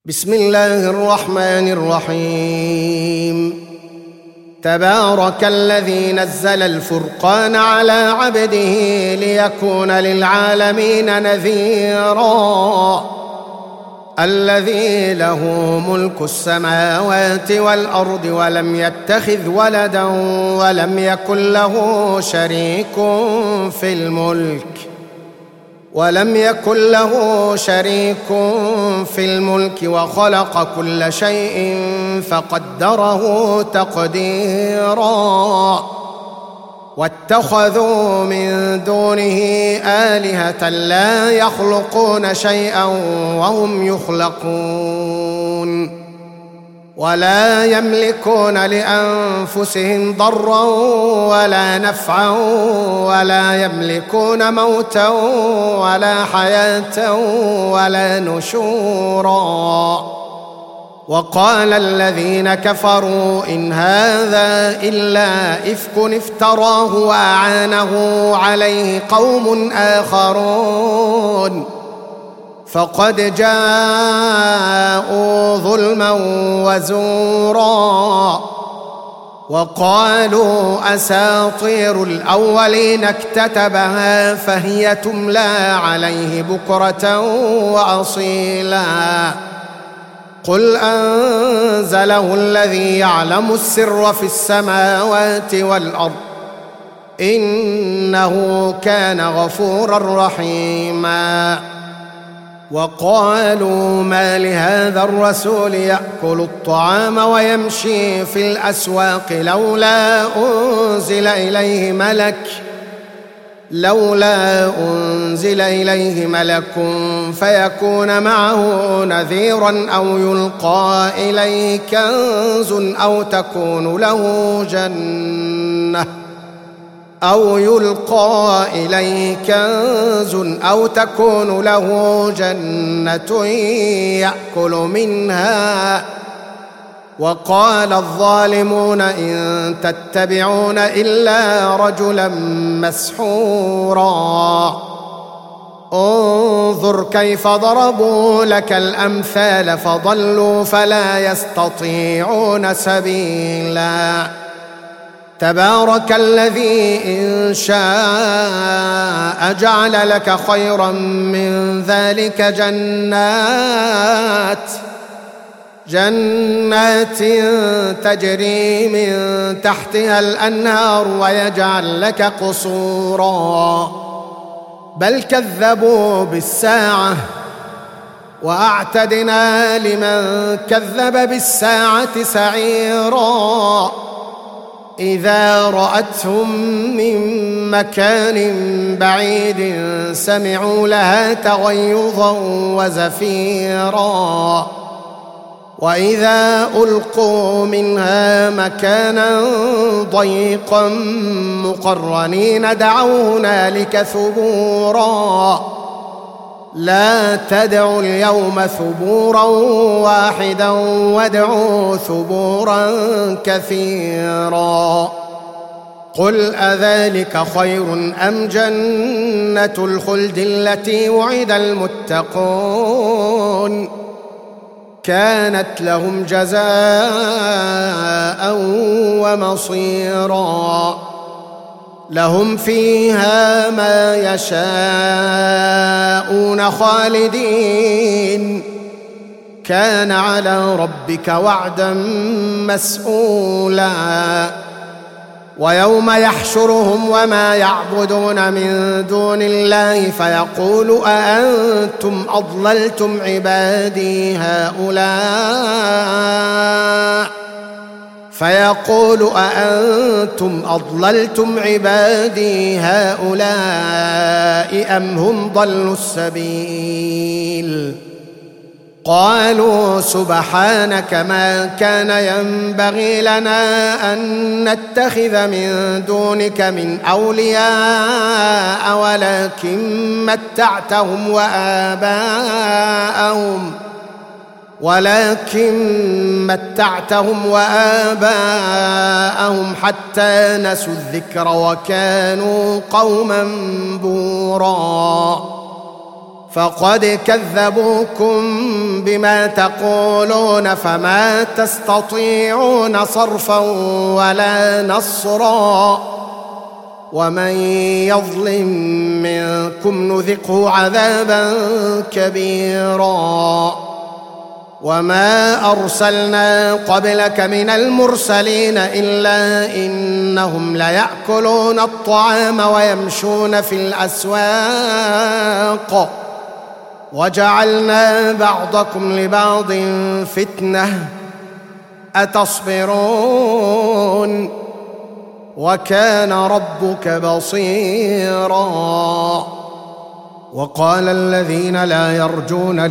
بسم الله الرحمن الرحيم. تبارك الذي نزل الفرقان على عبده ليكون للعالمين نذيرا. الذي له ملك السماوات والأرض ولم يتخذ ولدا ولم يكن له شريك في الملك وخلق كل شيء فقدره تقديرا. واتخذوا من دونه آلهة لا يخلقون شيئا وهم يخلقون ولا يملكون لأنفسهم ضرا ولا نفعا ولا يملكون موتا ولا حياة ولا نشورا. وقال الذين كفروا إن هذا إلا إفك افتراه وأعانه عليه قوم آخرون فقد جاءوا ظلما وزورا. وقالوا أساطير الأولين اكتتبها فهي تملى عليه بكرة وأصيلا. قل أنزله الذي يعلم السر في السماوات والأرض إنه كان غفورا رحيما. وقالوا ما لهذا الرسول يأكل الطعام ويمشي في الأسواق لولا أنزل إليه ملك فيكون معه نذيرا أو يلقى إليه كنز أو تكون له جنة يأكل منها. وقال الظالمون إن تتبعون إلا رجلا مسحورا. انظر كيف ضربوا لك الأمثال فضلوا فلا يستطيعون سبيلا. تبارك الذي إن شاء جعل لك خيرا من ذلك جنات تجري من تحتها الأنهار ويجعل لك قصورا بل كذبوا بالساعة وأعتدنا لمن كذب بالساعة سعيرا. إذا رأتهم من مكان بعيد سمعوا لها تغيظا وزفيرا. وإذا ألقوا منها مكانا ضيقا مقرنين دعوا هنالك ثبورا. لا تدعوا اليوم ثبورا واحدا وادعوا ثبورا كثيرا. قل أذلك خير أم جنة الخلد التي وعد المتقون كانت لهم جزاء ومصيرا. لهم فيها ما يشاءون خالدين كان على ربك وعدا مسئولا. ويوم يحشرهم وما يعبدون من دون الله فيقول أأنتم أضللتم عبادي هؤلاء أم هم ضلوا السبيل. قالوا سبحانك ما كان ينبغي لنا أن نتخذ من دونك من أولياء ولكن متعتهم وآباءهم حتى نسوا الذكر وكانوا قوما بورا. فقد كذبوكم بما تقولون فما تستطيعون صرفا ولا نصرا ومن يظلم منكم نذقه عذابا كبيرا وما أرسلنا قبلك من المرسلين إلا إنهم ليأكلون الطعام ويمشون في الأسواق وجعلنا بعضكم لبعض فتنة أتصبرون وكان ربك بصيرا وقال الذين لا يرجون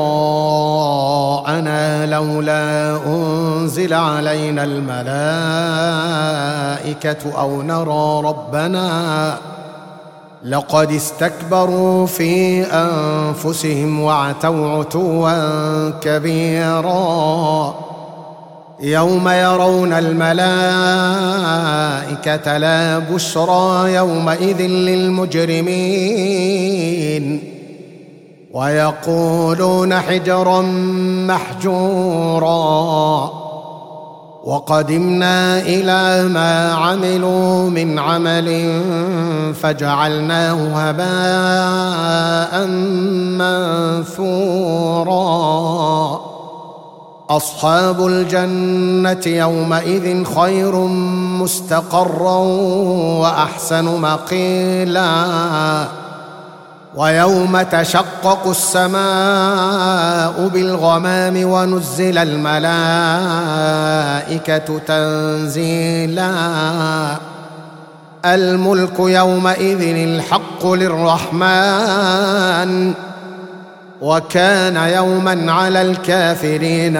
لقاءنا لولا أنزل علينا الملائكة أو نرى ربنا لقد استكبروا في أنفسهم وعتوا عتوا كبيرا يوم يرون الملائكة لا بشرى يومئذ للمجرمين ويقولون حجرا محجورا وقدمنا إلى ما عملوا من عمل فجعلناه هباء منثورا أصحاب الجنة يومئذ خير مستقرا وأحسن مقيلا ويوم تشقق السماء بالغمام ونزل الملائكة تنزيلا الملك يومئذ الحق للرحمن وكان يوما على الكافرين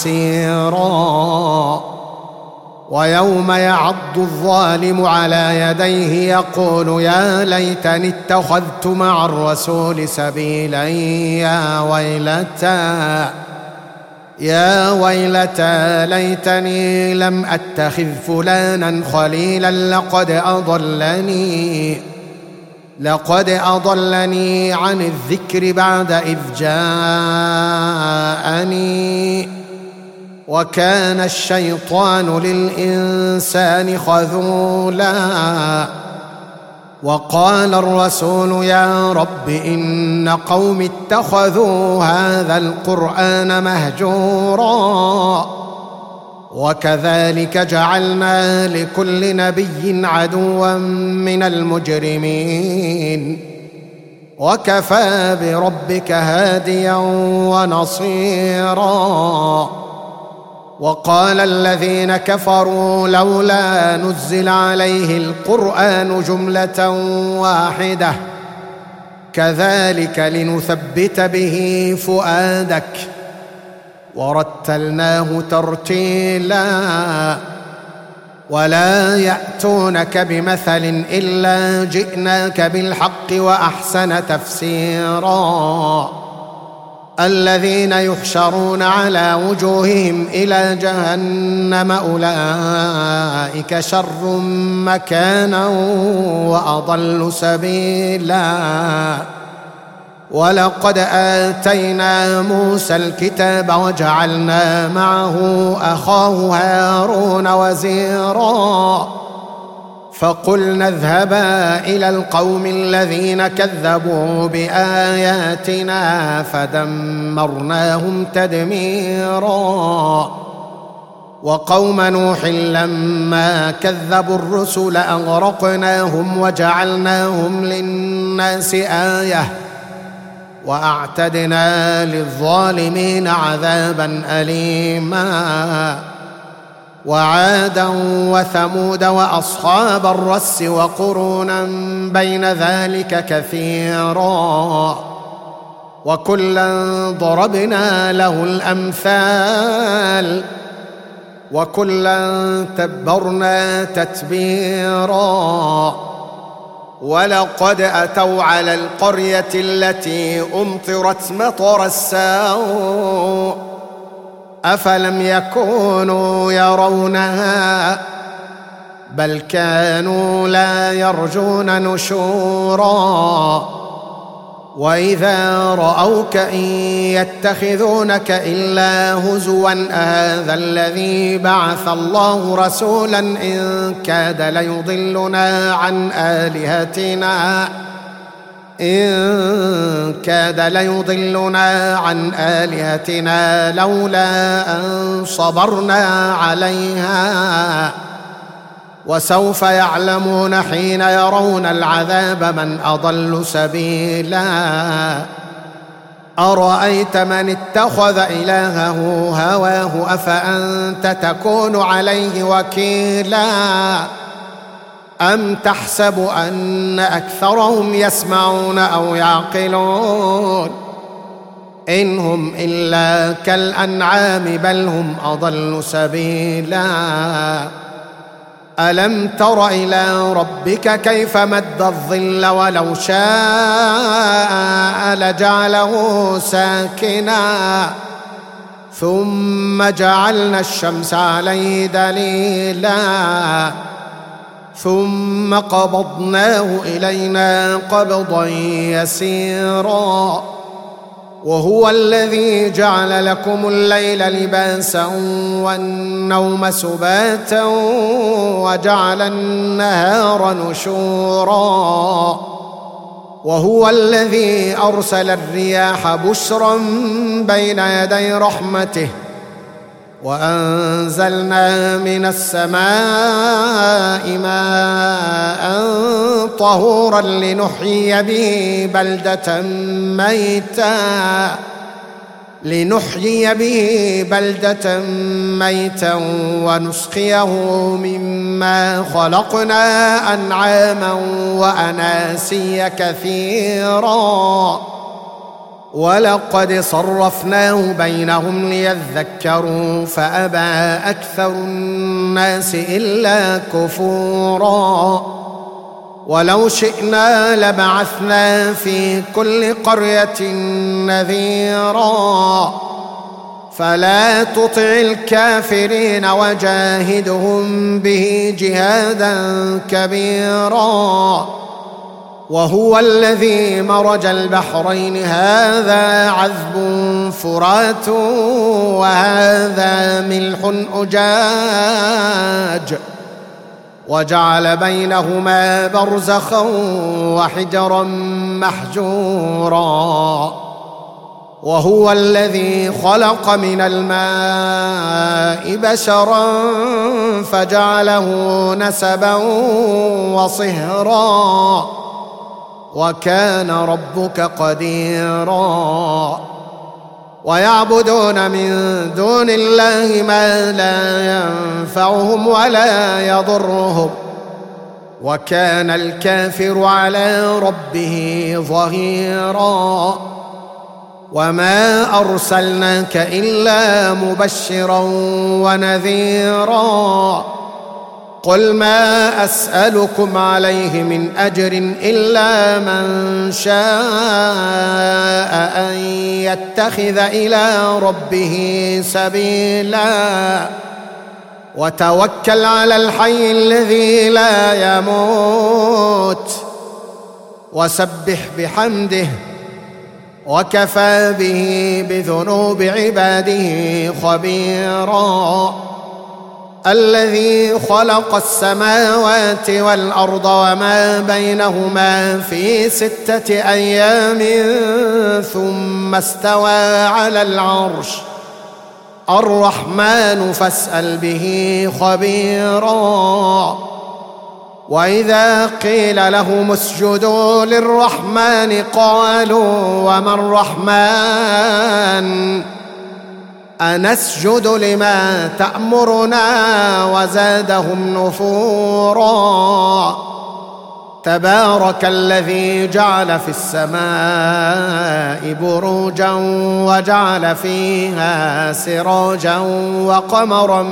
عسيرا ويوم يعض الظالم على يديه يقول يا ليتني اتخذت مع الرسول سبيلا يا ويلتى ليتني لم أتخذ فلانا خليلا لقد أضلني عن الذكر بعد إذ جاءني وكان الشيطان للإنسان خذولا وقال الرسول يا رب إن قوم اتخذوا هذا القرآن مهجورا وكذلك جعلنا لكل نبي عدوا من المجرمين وكفى بربك هاديا ونصيرا وقال الذين كفروا لولا نزل عليه القرآن جملة واحدة كذلك لنثبت به فؤادك ورتلناه ترتيلا ولا يأتونك بمثل إلا جئناك بالحق وأحسن تفسيرا الذين يحشرون على وجوههم إلى جهنم أولئك شر مكانا وأضل سبيلا ولقد آتينا موسى الكتاب وجعلنا معه أخاه هارون وزيرا فقلنا اذهبا إلى القوم الذين كذبوا بآياتنا فدمرناهم تدميرا وقوم نوح لما كذبوا الرسل أغرقناهم وجعلناهم للناس آية وأعتدنا للظالمين عذابا أليما وعادا وثمود وأصحاب الرس وقرونا بين ذلك كثيرا وكلا ضربنا له الأمثال وكلا تبرنا تتبيرا ولقد أتوا على القرية التي أمطرت مطر السوء أفلم يكونوا يرونها بل كانوا لا يرجون نشورا وإذا رأوك إن يتخذونك إلا هزوا أهذا الذي بعث الله رسولا إن كاد ليضلنا عن آلهتنا لولا أن صبرنا عليها وسوف يعلمون حين يرون العذاب من أضل سبيلا أرأيت من اتخذ إلهه هواه أفأنت تكون عليه وكيلا أم تحسب أن أكثرهم يسمعون أو يعقلون إن هم إلا كالأنعام بل هم أضل سبيلا ألم تر إلى ربك كيف مد الظل ولو شاء لجعله ساكنا ثم جعلنا الشمس عليه دليلا ثم قبضناه إلينا قبضا يسيرا وهو الذي جعل لكم الليل لباسا والنوم سباتا وجعل النهار نشورا وهو الذي أرسل الرياح بشرا بين يدي رحمته وأنزلنا من السماء ماء طهورا لنحيي به بلدة ميتا ونسقيه مما خلقنا أنعاما وأناسيا كثيرا ولقد صرفناه بينهم ليذكروا فأبى أكثر الناس إلا كفورا ولو شئنا لبعثنا في كل قرية نذيرا فلا تطع الكافرين وجاهدهم به جهادا كبيرا وهو الذي مرج البحرين هذا عذب فرات وهذا ملح أجاج وجعل بينهما برزخا وحجرا محجورا وهو الذي خلق من الماء بشرا فجعله نسبا وصهرا وكان ربك قديرا ويعبدون من دون الله ما لا ينفعهم ولا يضرهم وكان الكافر على ربه ظهيرا وما أرسلناك إلا مبشرا ونذيرا قل ما أسألكم عليه من أجر إلا من شاء أن يتخذ إلى ربه سبيلا وتوكل على الحي الذي لا يموت وسبح بحمده وكفى به بذنوب عباده خبيرا الذي خلق السماوات والأرض وما بينهما في 6 أيام ثم استوى على العرش الرحمن فاسأل به خبيرا وإذا قيل لهم اسجدوا للرحمن قالوا وما الرحمن أنسجد لما تأمرنا وزادهم نفورا تبارك الذي جعل في السماء بروجا وجعل فيها سراجا وقمرا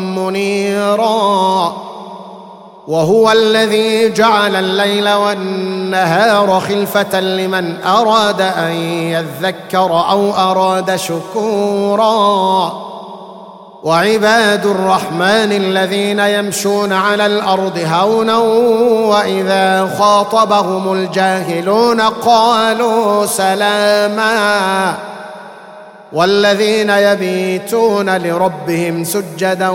منيرا وهو الذي جعل الليل والنهار خلفة لمن أراد أن يذكر أو أراد شكورا وعباد الرحمن الذين يمشون على الأرض هونا وإذا خاطبهم الجاهلون قالوا سلاما والذين يبيتون لربهم سجدا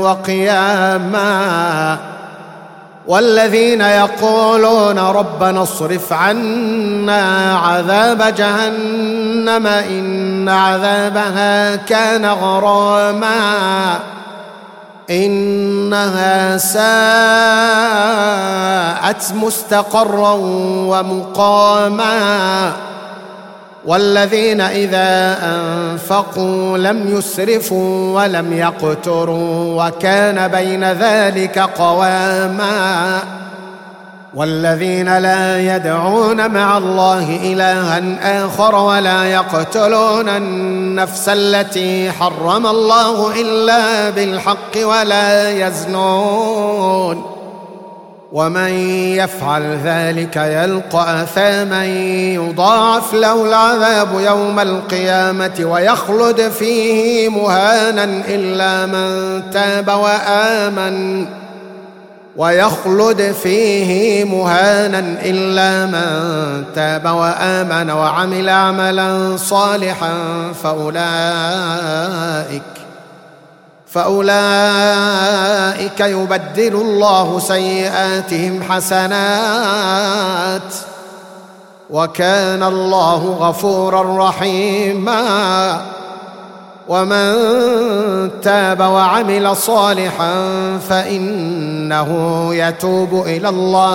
وقياما والذين يقولون ربنا اصرف عنا عذاب جهنم إن عذابها كان غراما إنها ساءت مستقرا ومقاما والذين إذا أنفقوا لم يسرفوا ولم يقتروا وكان بين ذلك قواما والذين لا يدعون مع الله إلها آخر ولا يقتلون النفس التي حرم الله إلا بالحق ولا يزنون ومن يفعل ذلك يلقى أثاما يضاعف له العذاب يوم القيامة ويخلد فيه مهانا إلا من تاب وآمن وعمل عملا صالحا فأولئك يبدل الله سيئاتهم حسنات وكان الله غفورا رحيما ومن تاب وعمل صالحا فإنه يتوب إلى الله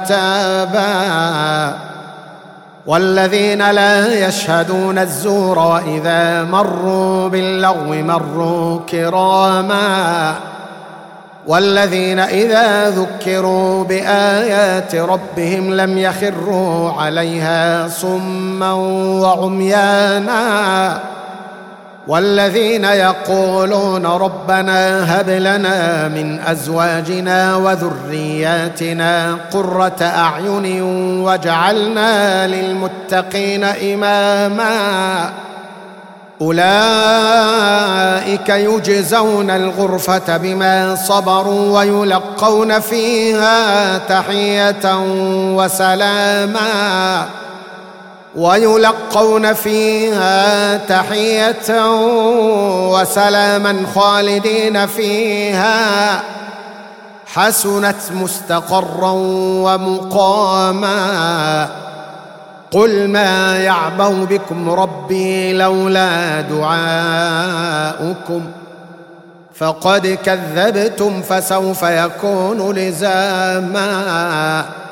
متابا والذين لا يشهدون الزور وإذا مروا باللغو مروا كراما والذين إذا ذكروا بآيات ربهم لم يخروا عليها صما وعميانا والذين يقولون ربنا هب لنا من أزواجنا وذرياتنا قرة أعين واجعلنا للمتقين إماما أولئك يجزون الغرفة بما صبروا ويلقون فيها تحية وسلاما خالدين فيها حسنت مستقرا ومقاما قل ما يعبأ بكم ربي لولا دعاؤكم فقد كذبتم فسوف يكون لزاما